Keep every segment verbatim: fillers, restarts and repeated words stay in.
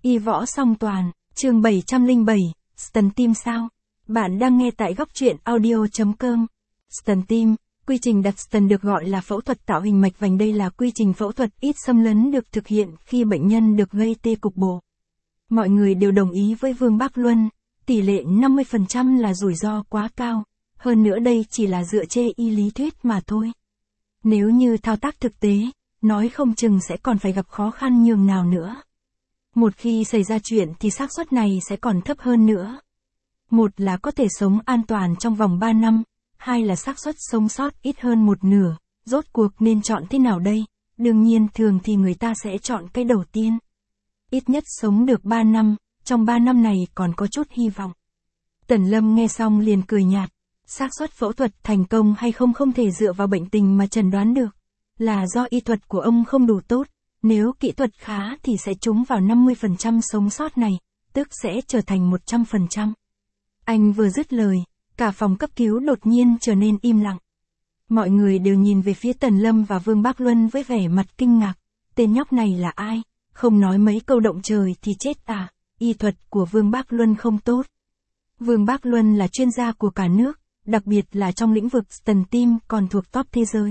Y Võ Song Toàn, chương bảy trăm lẻ bảy, Stent tim sao? Bạn đang nghe tại góc truyện audio chấm com. Stent tim, quy trình đặt stent được gọi là phẫu thuật tạo hình mạch vành. Đây là quy trình phẫu thuật ít xâm lấn được thực hiện khi bệnh nhân được gây tê cục bộ. Mọi người đều đồng ý với Vương Bác Luân, tỷ lệ năm mươi phần trăm là rủi ro quá cao, hơn nữa đây chỉ là dựa trên y lý thuyết mà thôi. Nếu như thao tác thực tế, nói không chừng sẽ còn phải gặp khó khăn nhường nào nữa. Một khi xảy ra chuyện thì xác suất này sẽ còn thấp hơn nữa. Một là có thể sống an toàn trong vòng ba năm, hai là xác suất sống sót ít hơn một nửa. Rốt cuộc nên chọn thế nào đây? Đương nhiên thường thì người ta sẽ chọn cái đầu tiên. Ít nhất sống được ba năm, trong ba năm này còn có chút hy vọng. Tần Lâm nghe xong liền cười nhạt. Xác suất phẫu thuật thành công hay không không thể dựa vào bệnh tình mà chẩn đoán được. Là do y thuật của ông không đủ tốt. Nếu kỹ thuật khá thì sẽ trúng vào năm mươi phần trăm sống sót này, tức sẽ trở thành một trăm phần trăm. Anh vừa dứt lời, cả phòng cấp cứu đột nhiên trở nên im lặng. Mọi người đều nhìn về phía Tần Lâm và Vương Bác Luân với vẻ mặt kinh ngạc. Tên nhóc này là ai? Không nói mấy câu động trời thì chết à? Y thuật của Vương Bác Luân không tốt. Vương Bác Luân là chuyên gia của cả nước, đặc biệt là trong lĩnh vực stent tim còn thuộc top thế giới.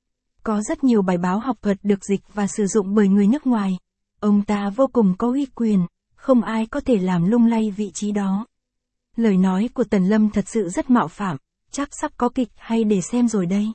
Có rất nhiều bài báo học thuật được dịch và sử dụng bởi người nước ngoài. Ông ta vô cùng có uy quyền, không ai có thể làm lung lay vị trí đó. Lời nói của Tần Lâm thật sự rất mạo phạm, chắc sắp có kịch hay để xem rồi đây.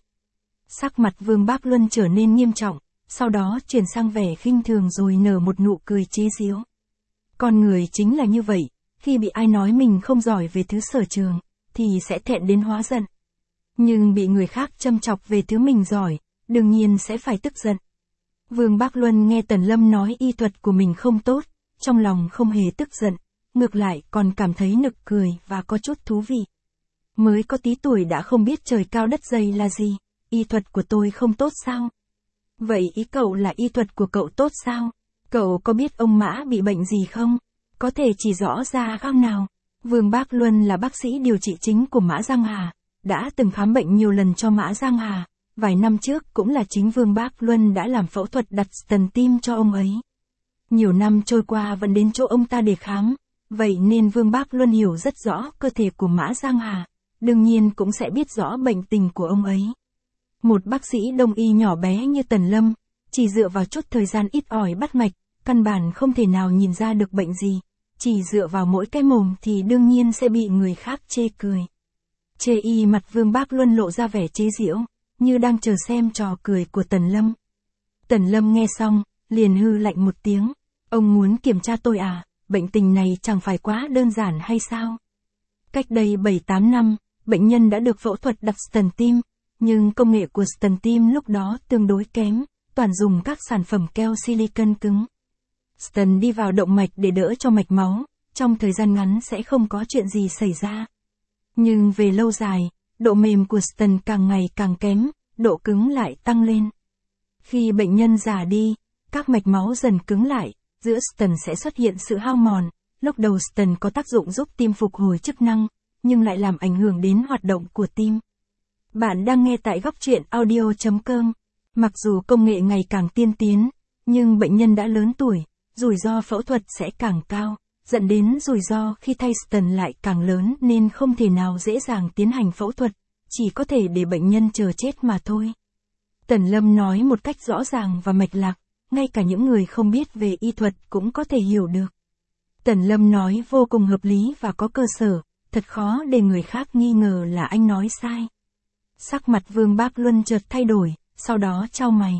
Sắc mặt Vương Bác Luân trở nên nghiêm trọng, sau đó chuyển sang vẻ khinh thường rồi nở một nụ cười chế giễu. Con người chính là như vậy, khi bị ai nói mình không giỏi về thứ sở trường, thì sẽ thẹn đến hóa giận. Nhưng bị người khác châm chọc về thứ mình giỏi, đương nhiên sẽ phải tức giận. Vương Bác Luân nghe Tần Lâm nói y thuật của mình không tốt, trong lòng không hề tức giận, ngược lại còn cảm thấy nực cười và có chút thú vị. Mới có tí tuổi đã không biết trời cao đất dày là gì, y thuật của tôi không tốt sao? Vậy ý cậu là y thuật của cậu tốt sao? Cậu có biết ông Mã bị bệnh gì không? Có thể chỉ rõ ra khác nào? Vương Bác Luân là bác sĩ điều trị chính của Mã Giang Hà, đã từng khám bệnh nhiều lần cho Mã Giang Hà. Vài năm trước cũng là chính Vương Bác Luân đã làm phẫu thuật đặt stent tim cho ông ấy. Nhiều năm trôi qua vẫn đến chỗ ông ta để khám, vậy nên Vương Bác Luân hiểu rất rõ cơ thể của Mã Giang Hà, đương nhiên cũng sẽ biết rõ bệnh tình của ông ấy. Một bác sĩ đông y nhỏ bé như Tần Lâm, chỉ dựa vào chút thời gian ít ỏi bắt mạch, căn bản không thể nào nhìn ra được bệnh gì, chỉ dựa vào mỗi cái mồm thì đương nhiên sẽ bị người khác chê cười. Chê y mặt Vương Bác Luân lộ ra vẻ chế giễu, như đang chờ xem trò cười của Tần Lâm. Tần Lâm nghe xong, liền hư lạnh một tiếng. Ông muốn kiểm tra tôi à, bệnh tình này chẳng phải quá đơn giản hay sao? Cách đây bảy tám năm, bệnh nhân đã được phẫu thuật đặt stent tim, nhưng công nghệ của stent tim lúc đó tương đối kém, toàn dùng các sản phẩm keo silicon cứng. Stent đi vào động mạch để đỡ cho mạch máu, trong thời gian ngắn sẽ không có chuyện gì xảy ra. Nhưng về lâu dài, độ mềm của stent càng ngày càng kém, độ cứng lại tăng lên. Khi bệnh nhân già đi, các mạch máu dần cứng lại, giữa stent sẽ xuất hiện sự hao mòn. Lúc đầu stent có tác dụng giúp tim phục hồi chức năng, nhưng lại làm ảnh hưởng đến hoạt động của tim. Bạn đang nghe tại góc truyện audio chấm com. Mặc dù công nghệ ngày càng tiên tiến, nhưng bệnh nhân đã lớn tuổi, rủi ro phẫu thuật sẽ càng cao, dẫn đến rủi ro khi thay stent lại càng lớn nên không thể nào dễ dàng tiến hành phẫu thuật, chỉ có thể để bệnh nhân chờ chết mà thôi. Tần Lâm nói một cách rõ ràng và mạch lạc, ngay cả những người không biết về y thuật cũng có thể hiểu được. Tần Lâm nói vô cùng hợp lý và có cơ sở, thật khó để người khác nghi ngờ là anh nói sai. Sắc mặt Vương Bác Luân chợt thay đổi, sau đó chau mày.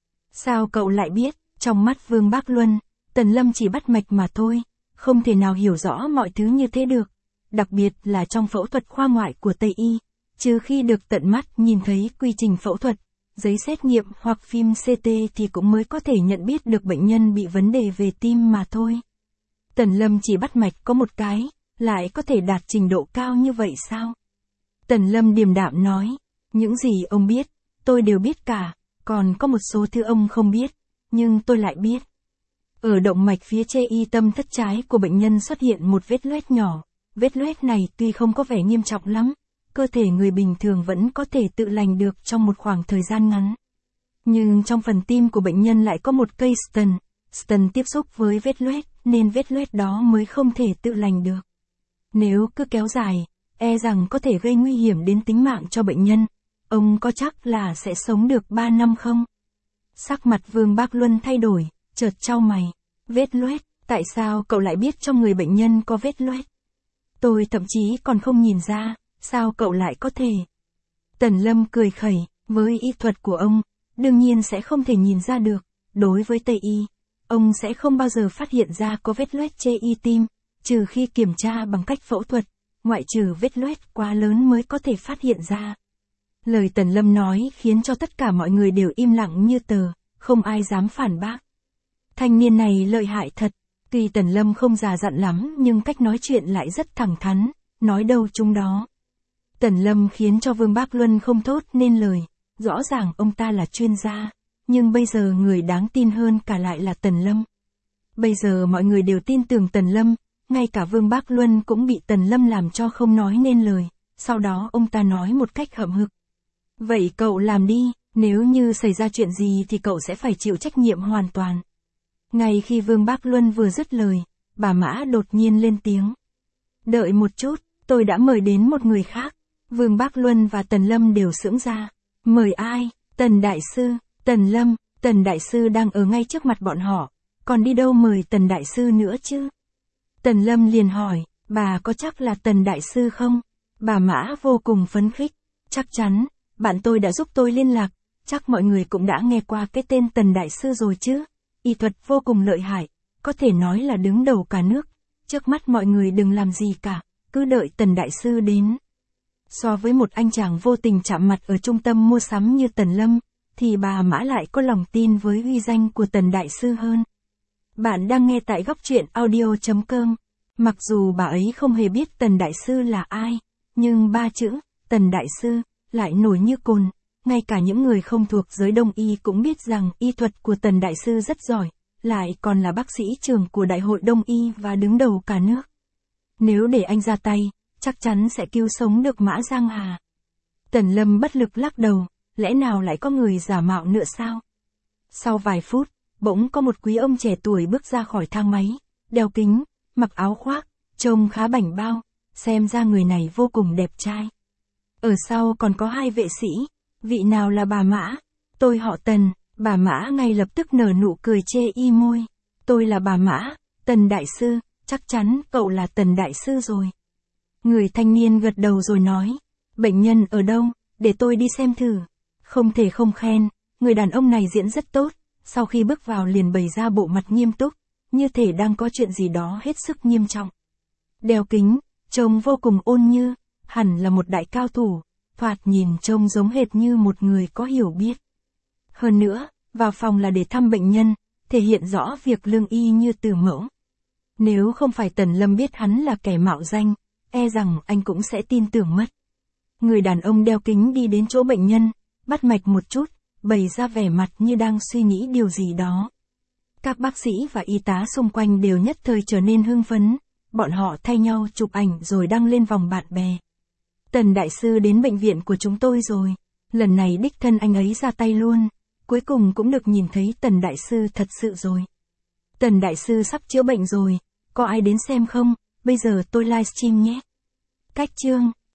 Sao cậu lại biết? Trong mắt Vương Bác Luân, Tần Lâm chỉ bắt mạch mà thôi, không thể nào hiểu rõ mọi thứ như thế được. Đặc biệt là trong phẫu thuật khoa ngoại của Tây Y, trừ khi được tận mắt nhìn thấy quy trình phẫu thuật, giấy xét nghiệm hoặc phim xê tê thì cũng mới có thể nhận biết được bệnh nhân bị vấn đề về tim mà thôi. Tần Lâm chỉ bắt mạch có một cái, lại có thể đạt trình độ cao như vậy sao? Tần Lâm điềm đạm nói, những gì ông biết, tôi đều biết cả, còn có một số thứ ông không biết, nhưng tôi lại biết. Ở động mạch phía trên y tâm thất trái của bệnh nhân xuất hiện một vết loét nhỏ, vết loét này tuy không có vẻ nghiêm trọng lắm, cơ thể người bình thường vẫn có thể tự lành được trong một khoảng thời gian ngắn. Nhưng trong phần tim của bệnh nhân lại có một cây stent, Stent tiếp xúc với vết loét, nên vết loét đó mới không thể tự lành được. Nếu cứ kéo dài, e rằng có thể gây nguy hiểm đến tính mạng cho bệnh nhân. Ông có chắc là sẽ sống được ba năm không? Sắc mặt Vương Bác Luân thay đổi, chợt chau mày. Vết loét, tại sao cậu lại biết trong người bệnh nhân có vết loét? Tôi thậm chí còn không nhìn ra, sao cậu lại có thể? Tần Lâm cười khẩy, với y thuật của ông, đương nhiên sẽ không thể nhìn ra được. Đối với Tây Y, ông sẽ không bao giờ phát hiện ra có vết loét chê y tim, trừ khi kiểm tra bằng cách phẫu thuật, ngoại trừ vết loét quá lớn mới có thể phát hiện ra. Lời Tần Lâm nói khiến cho tất cả mọi người đều im lặng như tờ, không ai dám phản bác. Thanh niên này lợi hại thật, tuy Tần Lâm không già dặn lắm nhưng cách nói chuyện lại rất thẳng thắn, nói đâu chung đó. Tần Lâm khiến cho Vương Bác Luân không thốt nên lời, rõ ràng ông ta là chuyên gia, nhưng bây giờ người đáng tin hơn cả lại là Tần Lâm. Bây giờ mọi người đều tin tưởng Tần Lâm, ngay cả Vương Bác Luân cũng bị Tần Lâm làm cho không nói nên lời, sau đó ông ta nói một cách hậm hực. Vậy cậu làm đi, nếu như xảy ra chuyện gì thì cậu sẽ phải chịu trách nhiệm hoàn toàn. Ngay khi Vương Bác Luân vừa dứt lời, bà Mã đột nhiên lên tiếng. Đợi một chút, tôi đã mời đến một người khác. Vương Bác Luân và Tần Lâm đều sững ra. Mời ai? Tần Đại Sư, Tần Lâm, Tần Đại Sư đang ở ngay trước mặt bọn họ, còn đi đâu mời Tần Đại Sư nữa chứ? Tần Lâm liền hỏi, bà có chắc là Tần Đại Sư không? Bà Mã vô cùng phấn khích. Chắc chắn, bạn tôi đã giúp tôi liên lạc, chắc mọi người cũng đã nghe qua cái tên Tần Đại Sư rồi chứ? Y thuật vô cùng lợi hại, có thể nói là đứng đầu cả nước. Trước mắt mọi người đừng làm gì cả, cứ đợi Tần Đại Sư đến. So với một anh chàng vô tình chạm mặt ở trung tâm mua sắm như Tần Lâm, thì bà Mã lại có lòng tin với uy danh của Tần Đại Sư hơn. Bạn đang nghe tại góc truyện audio chấm com. Mặc dù bà ấy không hề biết Tần Đại Sư là ai, nhưng ba chữ, Tần Đại Sư, lại nổi như cồn. Ngay cả những người không thuộc giới Đông Y cũng biết rằng y thuật của Tần Đại Sư rất giỏi, lại còn là bác sĩ trưởng của Đại hội Đông Y và đứng đầu cả nước. Nếu để anh ra tay, chắc chắn sẽ cứu sống được Mã Giang Hà. Tần Lâm bất lực lắc đầu, lẽ nào lại có người giả mạo nữa sao? Sau vài phút, bỗng có một quý ông trẻ tuổi bước ra khỏi thang máy, đeo kính, mặc áo khoác, trông khá bảnh bao, xem ra người này vô cùng đẹp trai. Ở sau còn có hai vệ sĩ, vị nào là bà Mã? Tôi họ Tần. Bà Mã ngay lập tức nở nụ cười chê y môi. Tôi là bà Mã, Tần Đại Sư, chắc chắn cậu là Tần Đại Sư rồi. Người thanh niên gật đầu rồi nói, bệnh nhân ở đâu, để tôi đi xem thử. Không thể không khen, người đàn ông này diễn rất tốt, sau khi bước vào liền bày ra bộ mặt nghiêm túc, như thể đang có chuyện gì đó hết sức nghiêm trọng. Đeo kính, trông vô cùng ôn như, hẳn là một đại cao thủ, thoạt nhìn trông giống hệt như một người có hiểu biết. Hơn nữa, vào phòng là để thăm bệnh nhân, thể hiện rõ việc lương y như từ mẫu. Nếu không phải Tần Lâm biết hắn là kẻ mạo danh, e rằng anh cũng sẽ tin tưởng mất. Người đàn ông đeo kính đi đến chỗ bệnh nhân, bắt mạch một chút, bày ra vẻ mặt như đang suy nghĩ điều gì đó. Các bác sĩ và y tá xung quanh đều nhất thời trở nên hưng phấn, bọn họ thay nhau chụp ảnh rồi đăng lên vòng bạn bè. Tần Đại Sư đến bệnh viện của chúng tôi rồi, lần này đích thân anh ấy ra tay luôn, cuối cùng cũng được nhìn thấy Tần Đại Sư thật sự rồi. Tần Đại Sư sắp chữa bệnh rồi, có ai đến xem không, bây giờ tôi livestream nhé. Cách chương